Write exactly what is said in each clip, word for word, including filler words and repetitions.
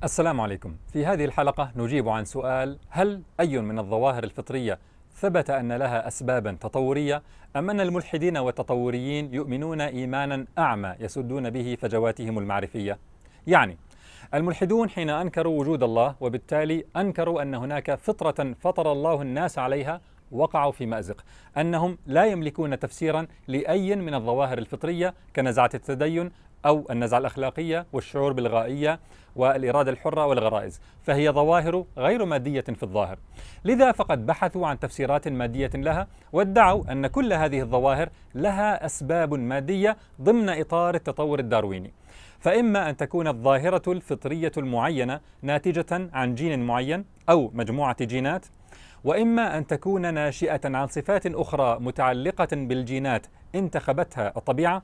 السلام عليكم. في هذه الحلقة نجيب عن سؤال: هل أي من الظواهر الفطرية ثبت أن لها أسبابا تطورية، أم أن الملحدين والتطوريين يؤمنون إيمانا أعمى يسدون به فجواتهم المعرفية؟ يعني الملحدون حين أنكروا وجود الله وبالتالي أنكروا أن هناك فطرة فطر الله الناس عليها وقعوا في مأزق، أنهم لا يملكون تفسيرا لأي من الظواهر الفطرية كنزعة التدين أو النزعة الأخلاقية والشعور بالغائية والإرادة الحرة والغرائز، فهي ظواهر غير مادية في الظاهر. لذا فقد بحثوا عن تفسيرات مادية لها، وادعوا أن كل هذه الظواهر لها أسباب مادية ضمن إطار التطور الدارويني. فإما أن تكون الظاهرة الفطرية المعينة ناتجة عن جين معين أو مجموعة جينات، وإما أن تكون ناشئة عن صفات أخرى متعلقة بالجينات انتخبتها الطبيعة،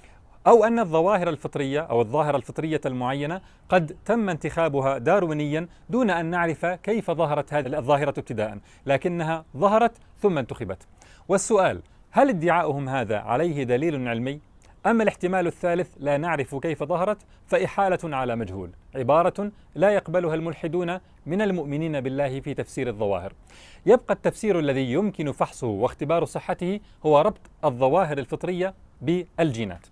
أو أن الظواهر الفطرية أو الظاهرة الفطرية المعينة قد تم انتخابها داروينيا دون أن نعرف كيف ظهرت هذه الظاهرة ابتداء، لكنها ظهرت ثم انتخبت. والسؤال: هل ادعاؤهم هذا عليه دليل علمي؟ أما الاحتمال الثالث: لا نعرف كيف ظهرت، فإحالة على مجهول، عبارة لا يقبلها الملحدون من المؤمنين بالله في تفسير الظواهر. يبقى التفسير الذي يمكن فحصه واختبار صحته هو ربط الظواهر الفطرية بالجينات.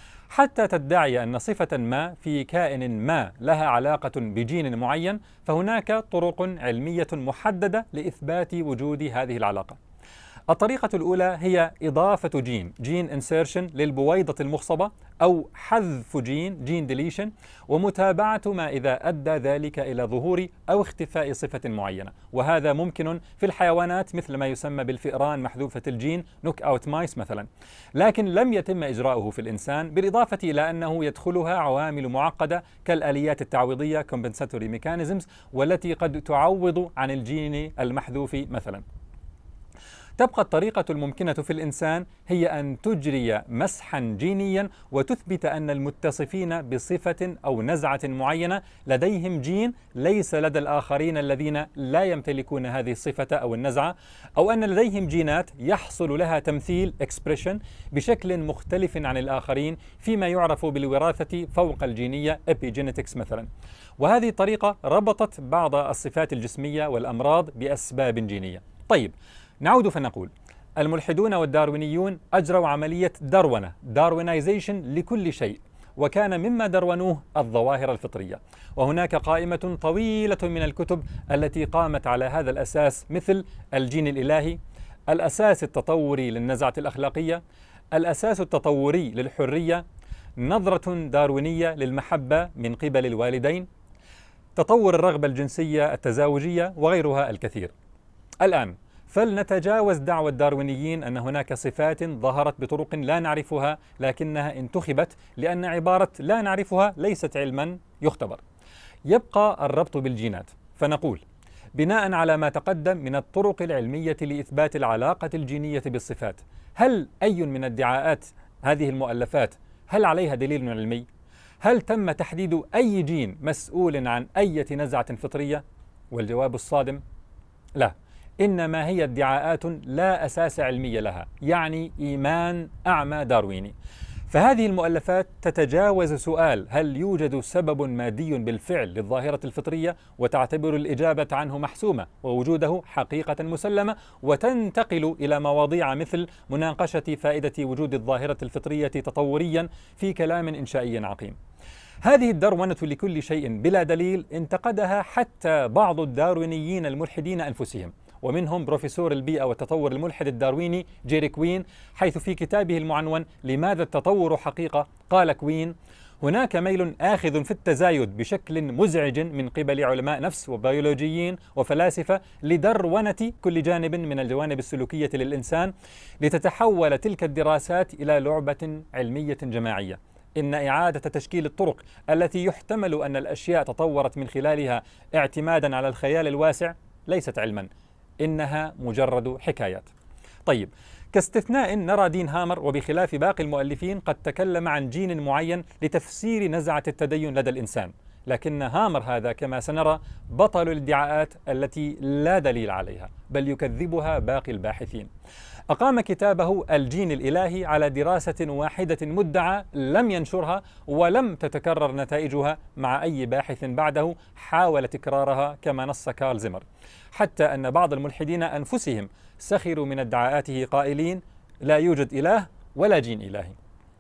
حتى تدعي أن صفة ما في كائن ما لها علاقة بجين معين، فهناك طرق علمية محددة لإثبات وجود هذه العلاقة. الطريقة الأولى هي إضافة جين جين انسيرشن للبويضة المخصبة، أو حذف جين جين ديليشن، ومتابعة ما إذا أدى ذلك إلى ظهور أو اختفاء صفة معينة. وهذا ممكن في الحيوانات مثل ما يسمى بالفئران محذوفة الجين نوك أوت مايس مثلا، لكن لم يتم إجراؤه في الإنسان، بالإضافة إلى أنه يدخلها عوامل معقدة كالآليات التعويضية compensatory mechanisms، والتي قد تعوض عن الجين المحذوف مثلا. تبقى الطريقة الممكنة في الإنسان هي أن تجري مسحا جينيا وتثبت أن المتصفين بصفة أو نزعة معينة لديهم جين ليس لدى الآخرين الذين لا يمتلكون هذه الصفة أو النزعة، أو أن لديهم جينات يحصل لها تمثيل expression بشكل مختلف عن الآخرين فيما يعرف بالوراثة فوق الجينية epigenetics مثلا. وهذه الطريقة ربطت بعض الصفات الجسمية والأمراض بأسباب جينية. طيب، نعود فنقول: الملحدون والداروينيون أجروا عملية درونة داروينايزيشن لكل شيء، وكان مما درونوه الظواهر الفطرية. وهناك قائمة طويلة من الكتب التي قامت على هذا الأساس، مثل الجين الإلهي، الأساس التطوري للنزعة الأخلاقية، الأساس التطوري للحرية، نظرة داروينية للمحبة من قبل الوالدين، تطور الرغبة الجنسية التزاوجية، وغيرها الكثير. الآن فلنتجاوز دعوى الداروينيين أن هناك صفات ظهرت بطرق لا نعرفها لكنها انتخبت، لأن عبارة لا نعرفها ليست علما يختبر. يبقى الربط بالجينات، فنقول: بناء على ما تقدم من الطرق العلمية لإثبات العلاقة الجينية بالصفات، هل أي من ادعاءات هذه المؤلفات هل عليها دليل علمي؟ هل تم تحديد أي جين مسؤول عن أي نزعة فطرية؟ والجواب الصادم: لا، إنما هي ادعاءات لا أساس علمي لها، يعني إيمان أعمى دارويني. فهذه المؤلفات تتجاوز سؤال هل يوجد سبب مادي بالفعل للظاهرة الفطرية وتعتبر الإجابة عنه محسومة ووجوده حقيقة مسلمة، وتنتقل إلى مواضيع مثل مناقشة فائدة وجود الظاهرة الفطرية تطوريا في كلام إنشائي عقيم. هذه الدرونة لكل شيء بلا دليل انتقدها حتى بعض الداروينيين الملحدين أنفسهم، ومنهم بروفيسور البيئة والتطور الملحد الدارويني جيري كوين، حيث في كتابه المعنون لماذا التطور حقيقة قال كوين: هناك ميل آخذ في التزايد بشكل مزعج من قبل علماء نفس وبيولوجيين وفلاسفة لدرونة كل جانب من الجوانب السلوكية للإنسان، لتتحول تلك الدراسات إلى لعبة علمية جماعية. إن إعادة تشكيل الطرق التي يحتمل أن الأشياء تطورت من خلالها اعتمادا على الخيال الواسع ليست علما، إنها مجرد حكايات. طيب، كاستثناء نرى دين هامر وبخلاف باقي المؤلفين قد تكلم عن جين معين لتفسير نزعة التدين لدى الإنسان، لكن هامر هذا كما سنرى بطل الادعاءات التي لا دليل عليها، بل يكذبها باقي الباحثين. أقام كتابه الجين الإلهي على دراسة واحدة مدعى لم ينشرها ولم تتكرر نتائجها مع أي باحث بعده حاول تكرارها كما نص كارل زيمر، حتى أن بعض الملحدين أنفسهم سخروا من ادعاءاته قائلين: لا يوجد إله ولا جين إلهي.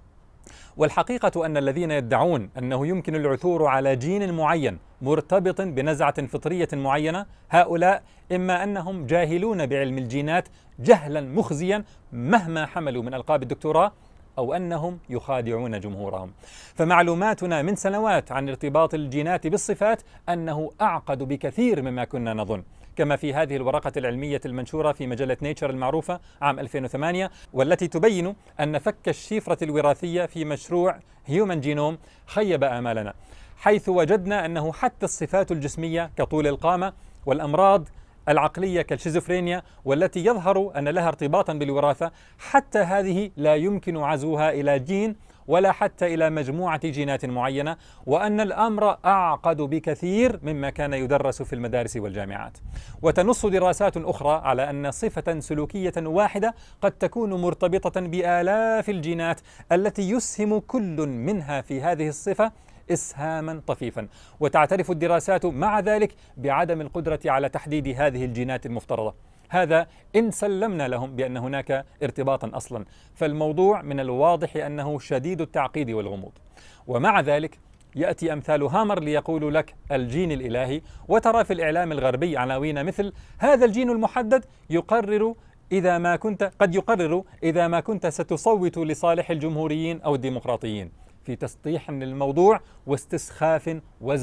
والحقيقة أن الذين يدعون أنه يمكن العثور على جين معين مرتبط بنزعة فطرية معينة، هؤلاء إما أنهم جاهلون بعلم الجينات جهلا مخزيا مهما حملوا من ألقاب الدكتوراه، أو أنهم يخادعون جمهورهم. فمعلوماتنا من سنوات عن ارتباط الجينات بالصفات أنه أعقد بكثير مما كنا نظن، كما في هذه الورقة العلمية المنشورة في مجلة نيتشر المعروفة عام ألفين وثمانية، والتي تبين أن فك الشفرة الوراثية في مشروع هيومن جينوم خيب آمالنا، حيث وجدنا أنه حتى الصفات الجسمية كطول القامة والأمراض العقلية كالشيزوفرينيا والتي يظهر أن لها ارتباطا بالوراثة، حتى هذه لا يمكن عزوها إلى جين ولا حتى إلى مجموعة جينات معينة، وأن الأمر أعقد بكثير مما كان يدرس في المدارس والجامعات. وتنص دراسات أخرى على أن صفة سلوكية واحدة قد تكون مرتبطة بآلاف الجينات التي يسهم كل منها في هذه الصفة إسهاما طفيفا، وتعترف الدراسات مع ذلك بعدم القدرة على تحديد هذه الجينات المفترضة. هذا إن سلمنا لهم بأن هناك ارتباطا أصلا، فالموضوع من الواضح أنه شديد التعقيد والغموض. ومع ذلك يأتي أمثال هامر ليقولوا لك الجين الإلهي، وترى في الإعلام الغربي عناوين مثل: هذا الجين المحدد يقرر إذا ما كنت قد يقرر إذا ما كنت ستصوت لصالح الجمهوريين أو الديمقراطيين، في تسطيح للموضوع واستسخاف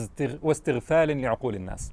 واستغفال لعقول الناس.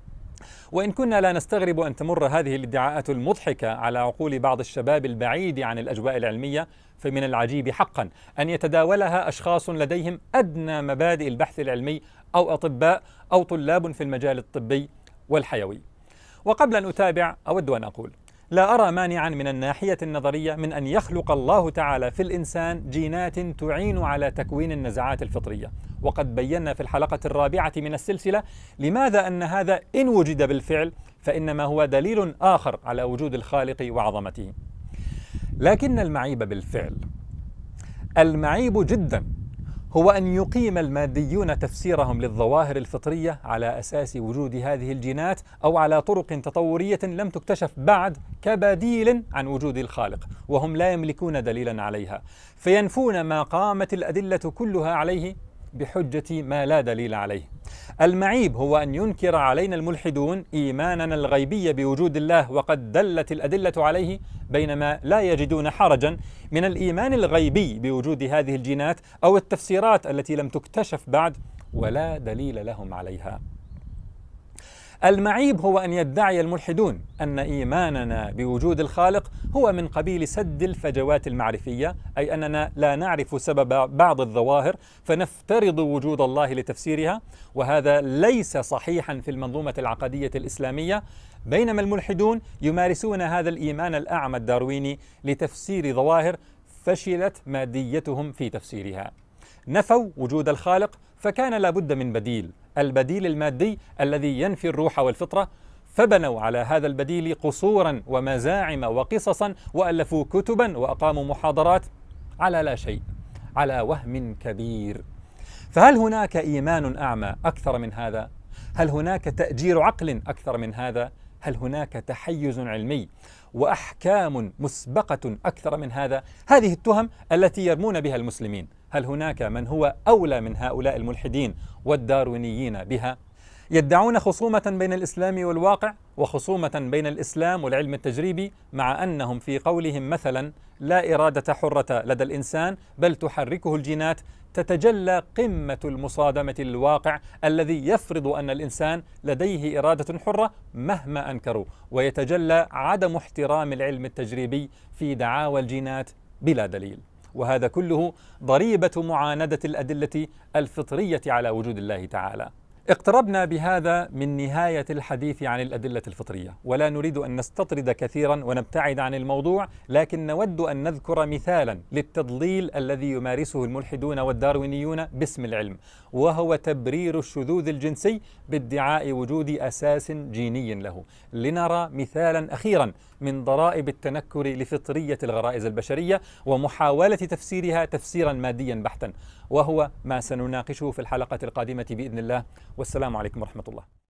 وإن كنا لا نستغرب أن تمر هذه الادعاءات المضحكة على عقول بعض الشباب البعيد عن الأجواء العلمية، فمن العجيب حقا أن يتداولها أشخاص لديهم أدنى مبادئ البحث العلمي أو أطباء أو طلاب في المجال الطبي والحيوي. وقبل أن أتابع أود أن أقول: لا أرى مانعا من الناحية النظرية من أن يخلق الله تعالى في الإنسان جينات تعين على تكوين النزعات الفطرية، وقد بينا في الحلقة الرابعة من السلسلة لماذا أن هذا إن وجد بالفعل فإنما هو دليل آخر على وجود الخالق وعظمته. لكن المعيب بالفعل، المعيب جدا، هو أن يقيم الماديون تفسيرهم للظواهر الفطرية على أساس وجود هذه الجينات أو على طرق تطورية لم تكتشف بعد كبديل عن وجود الخالق، وهم لا يملكون دليلا عليها، فينفون ما قامت الأدلة كلها عليه بحجة ما لا دليل عليه. المعيب هو أن ينكر علينا الملحدون إيماننا الغيبي بوجود الله وقد دلت الأدلة عليه، بينما لا يجدون حرجا من الإيمان الغيبي بوجود هذه الجينات أو التفسيرات التي لم تكتشف بعد ولا دليل لهم عليها. المعيب هو أن يدعي الملحدون أن إيماننا بوجود الخالق هو من قبيل سد الفجوات المعرفية، أي أننا لا نعرف سبب بعض الظواهر فنفترض وجود الله لتفسيرها، وهذا ليس صحيحا في المنظومة العقدية الإسلامية، بينما الملحدون يمارسون هذا الإيمان الأعمى الدارويني لتفسير ظواهر فشلت ماديتهم في تفسيرها. نفوا وجود الخالق فكان لابد من بديل، البديل المادي الذي ينفي الروح والفطرة، فبنوا على هذا البديل قصورا ومزاعم وقصصا وألفوا كتبا وأقاموا محاضرات على لا شيء، على وهم كبير. فهل هناك إيمان أعمى أكثر من هذا؟ هل هناك تأجير عقل أكثر من هذا؟ هل هناك تحيز علمي وأحكام مسبقة أكثر من هذا؟ هذه التهم التي يرمون بها المسلمين، هل هناك من هو أولى من هؤلاء الملحدين والداروينيين بها؟ يدعون خصومة بين الإسلام والواقع وخصومة بين الإسلام والعلم التجريبي، مع أنهم في قولهم مثلا لا إرادة حرة لدى الإنسان بل تحركه الجينات، تتجلى قمة المصادمة للواقع الذي يفرض أن الإنسان لديه إرادة حرة مهما أنكروا، ويتجلى عدم احترام العلم التجريبي في دعاوى الجينات بلا دليل. وهذا كله ضريبة معاندة الأدلة الفطرية على وجود الله تعالى. اقتربنا بهذا من نهاية الحديث عن الأدلة الفطرية، ولا نريد أن نستطرد كثيرا ونبتعد عن الموضوع، لكن نود أن نذكر مثالا للتضليل الذي يمارسه الملحدون والداروينيون باسم العلم، وهو تبرير الشذوذ الجنسي بادعاء وجود أساس جيني له. لنرى مثالا أخيرا من ضرائب التنكر لفطرية الغرائز البشرية ومحاولة تفسيرها تفسيرا ماديا بحتا، وهو ما سنناقشه في الحلقة القادمة بإذن الله. والسلام عليكم ورحمة الله.